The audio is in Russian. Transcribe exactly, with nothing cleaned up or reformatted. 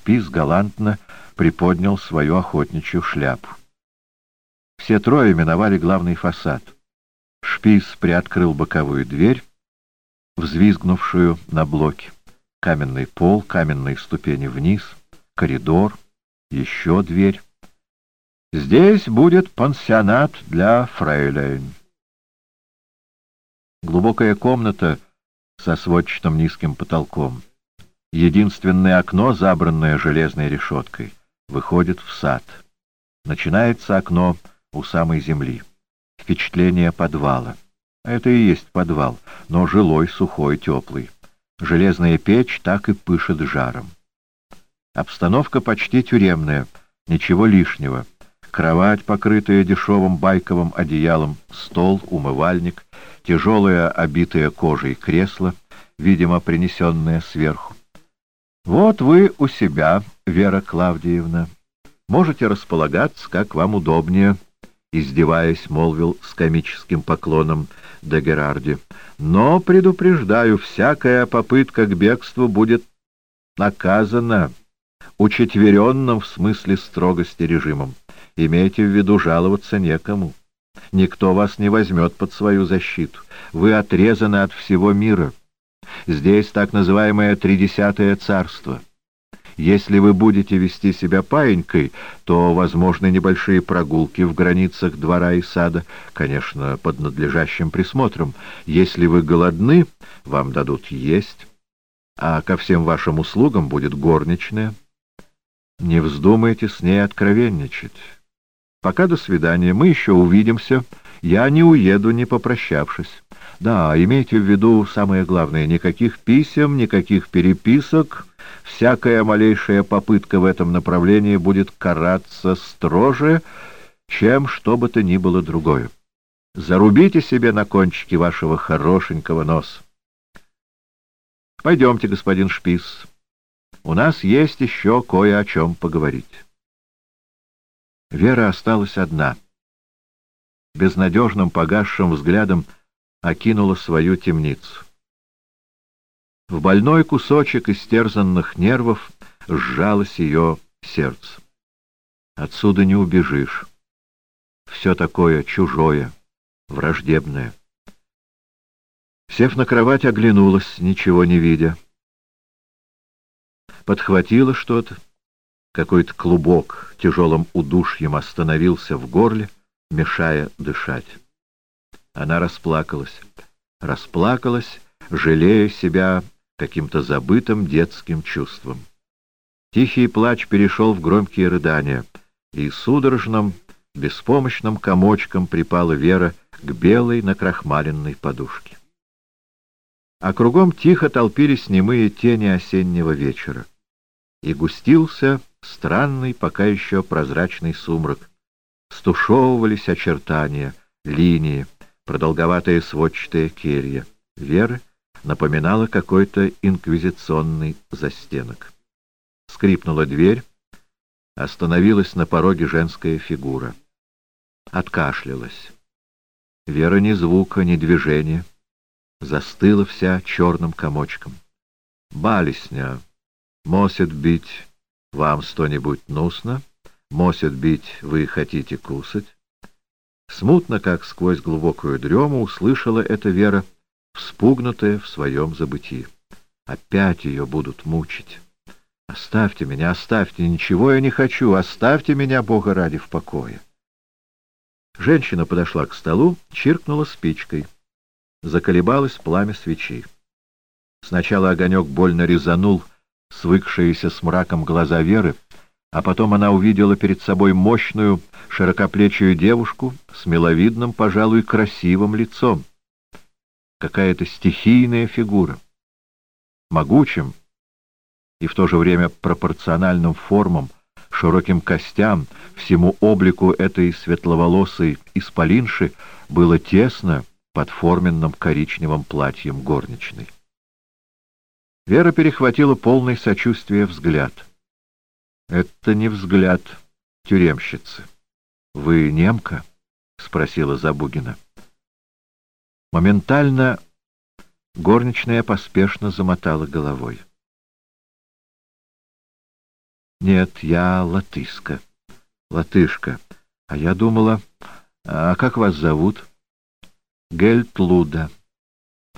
Шпиц галантно приподнял свою охотничью шляпу. Все трое миновали главный фасад. Шпиц приоткрыл боковую дверь, взвизгнувшую на блоке. Каменный пол, каменные ступени вниз, коридор, еще дверь. Здесь будет пансионат для фрейлейн. Глубокая комната со сводчатым низким потолком. Единственное окно, забранное железной решеткой, выходит в сад. Начинается окно у самой земли. Впечатление подвала. Это и есть подвал, но жилой, сухой, теплый. Железная печь так и пышет жаром. Обстановка почти тюремная, ничего лишнего. Кровать, покрытая дешевым байковым одеялом, стол, умывальник, тяжелое, обитое кожей кресло, видимо, принесенное сверху. Вот вы у себя, Вера Клавдиевна. Можете располагаться, как вам удобнее, — издеваясь, молвил с комическим поклоном де Герарди. Но, предупреждаю, всякая попытка к бегству будет наказана учетверенным в смысле строгости режимом. Имейте в виду, жаловаться некому. Никто вас не возьмет под свою защиту. Вы отрезаны от всего мира. Здесь так называемое тридесятое царство. Если вы будете вести себя паинькой, то возможны небольшие прогулки в границах двора и сада, конечно, под надлежащим присмотром. Если вы голодны, вам дадут есть, а ко всем вашим услугам будет горничная. Не вздумайте с ней откровенничать. Пока до свидания, мы еще увидимся. Я не уеду, не попрощавшись. Да, имейте в виду самое главное, никаких писем, никаких переписок. Всякая малейшая попытка в этом направлении будет караться строже, чем что бы то ни было другое. Зарубите себе на кончике вашего хорошенького носа. Пойдемте, господин Шпиц. У нас есть еще кое о чем поговорить. Вера осталась одна. Безнадежным погасшим взглядом окинула свою темницу. В больной кусочек истерзанных нервов сжалось ее сердце. Отсюда не убежишь. Все такое чужое, враждебное. Сев на кровать, оглянулась, ничего не видя. Подхватила что-то. Какой-то клубок тяжелым удушьем остановился в горле, мешая дышать. Она расплакалась. Расплакалась, жалея себя каким-то забытым детским чувством. Тихий плач перешел в громкие рыдания, и судорожным, беспомощным комочком припала Вера к белой накрахмаленной подушке. А кругом тихо толпились немые тени осеннего вечера. И густился странный, пока еще прозрачный сумрак. Стушевывались очертания, линии, продолговатая сводчатая келья. Веры напоминала какой-то инквизиционный застенок. Скрипнула дверь, остановилась на пороге женская фигура. Откашлялась. Вера ни звука, ни движения. Застыла вся черным комочком. «Балесня, мосит бить, вам что-нибудь нусно? Мосит бить, вы хотите кусать?» Смутно, как сквозь глубокую дрему, услышала это Вера, вспугнутая в своем забытии. Опять ее будут мучить. «Оставьте меня, оставьте, ничего я не хочу, оставьте меня, Бога ради, в покое». Женщина подошла к столу, чиркнула спичкой. Заколебалось пламя свечи. Сначала огонек больно резанул свыкшиеся с мраком глаза Веры, а потом она увидела перед собой мощную, широкоплечую девушку с миловидным, пожалуй, красивым лицом. Какая-то стихийная фигура. Могучим и в то же время пропорциональным формам, широким костям, всему облику этой светловолосой исполинши было тесно под форменным коричневым платьем горничной. Вера перехватила полный сочувствия взгляд. Это не взгляд тюремщицы. — Вы немка? — спросила Забугина. Моментально горничная поспешно замотала головой. Нет, я латышка. Латышка. А я думала... А как вас зовут? Гельтлуда.